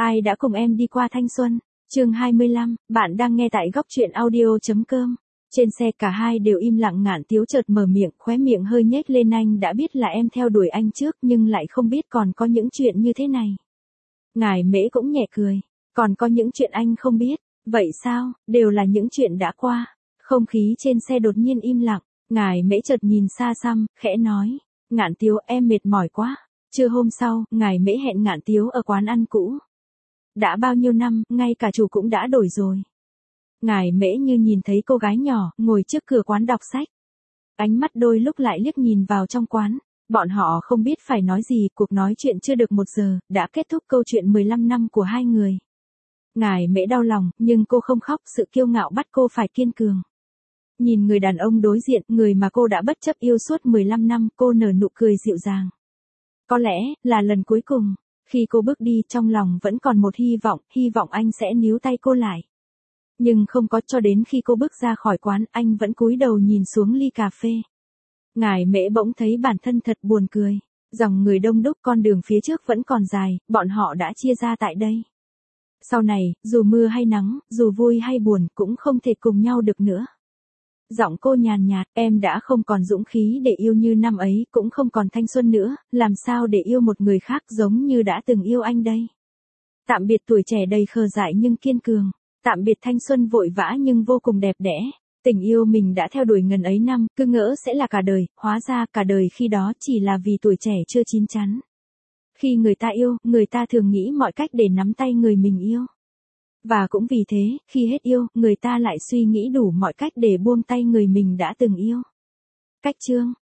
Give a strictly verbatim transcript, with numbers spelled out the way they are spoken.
Ai đã cùng em đi qua thanh xuân? Chương hai mươi lăm, bạn đang nghe tại góc truyện audio chấm com. Trên xe cả hai đều im lặng, Ngạn Tiếu chợt mở miệng, khóe miệng hơi nhếch lên, anh đã biết là em theo đuổi anh trước nhưng lại không biết còn có những chuyện như thế này. Ngài Mễ cũng nhẹ cười, còn có những chuyện anh không biết, vậy sao, đều là những chuyện đã qua. Không khí trên xe đột nhiên im lặng, Ngài Mễ chợt nhìn xa xăm, khẽ nói, Ngạn Tiếu em mệt mỏi quá. Trưa hôm sau, Ngài Mễ hẹn Ngạn Tiếu ở quán ăn cũ. Đã bao nhiêu năm, ngay cả chủ cũng đã đổi rồi. Ngài Mễ như nhìn thấy cô gái nhỏ, ngồi trước cửa quán đọc sách. Ánh mắt đôi lúc lại liếc nhìn vào trong quán. Bọn họ không biết phải nói gì, cuộc nói chuyện chưa được một giờ, đã kết thúc câu chuyện mười lăm năm của hai người. Ngài Mễ đau lòng, nhưng cô không khóc, sự kiêu ngạo bắt cô phải kiên cường. Nhìn người đàn ông đối diện, người mà cô đã bất chấp yêu suốt mười lăm năm, cô nở nụ cười dịu dàng. Có lẽ, là lần cuối cùng. Khi cô bước đi, trong lòng vẫn còn một hy vọng, hy vọng anh sẽ níu tay cô lại. Nhưng không có, cho đến khi cô bước ra khỏi quán, anh vẫn cúi đầu nhìn xuống ly cà phê. Ngài Mễ bỗng thấy bản thân thật buồn cười. Dòng người đông đúc, con đường phía trước vẫn còn dài, bọn họ đã chia ra tại đây. Sau này, dù mưa hay nắng, dù vui hay buồn, cũng không thể cùng nhau được nữa. Giọng cô nhàn nhạt, em đã không còn dũng khí để yêu như năm ấy, cũng không còn thanh xuân nữa, làm sao để yêu một người khác giống như đã từng yêu anh đây. Tạm biệt tuổi trẻ đầy khờ dại nhưng kiên cường, tạm biệt thanh xuân vội vã nhưng vô cùng đẹp đẽ. Tình yêu mình đã theo đuổi ngần ấy năm, cứ ngỡ sẽ là cả đời, hóa ra cả đời khi đó chỉ là vì tuổi trẻ chưa chín chắn. Khi người ta yêu, người ta thường nghĩ mọi cách để nắm tay người mình yêu. Và cũng vì thế, khi hết yêu, người ta lại suy nghĩ đủ mọi cách để buông tay người mình đã từng yêu. Cách chương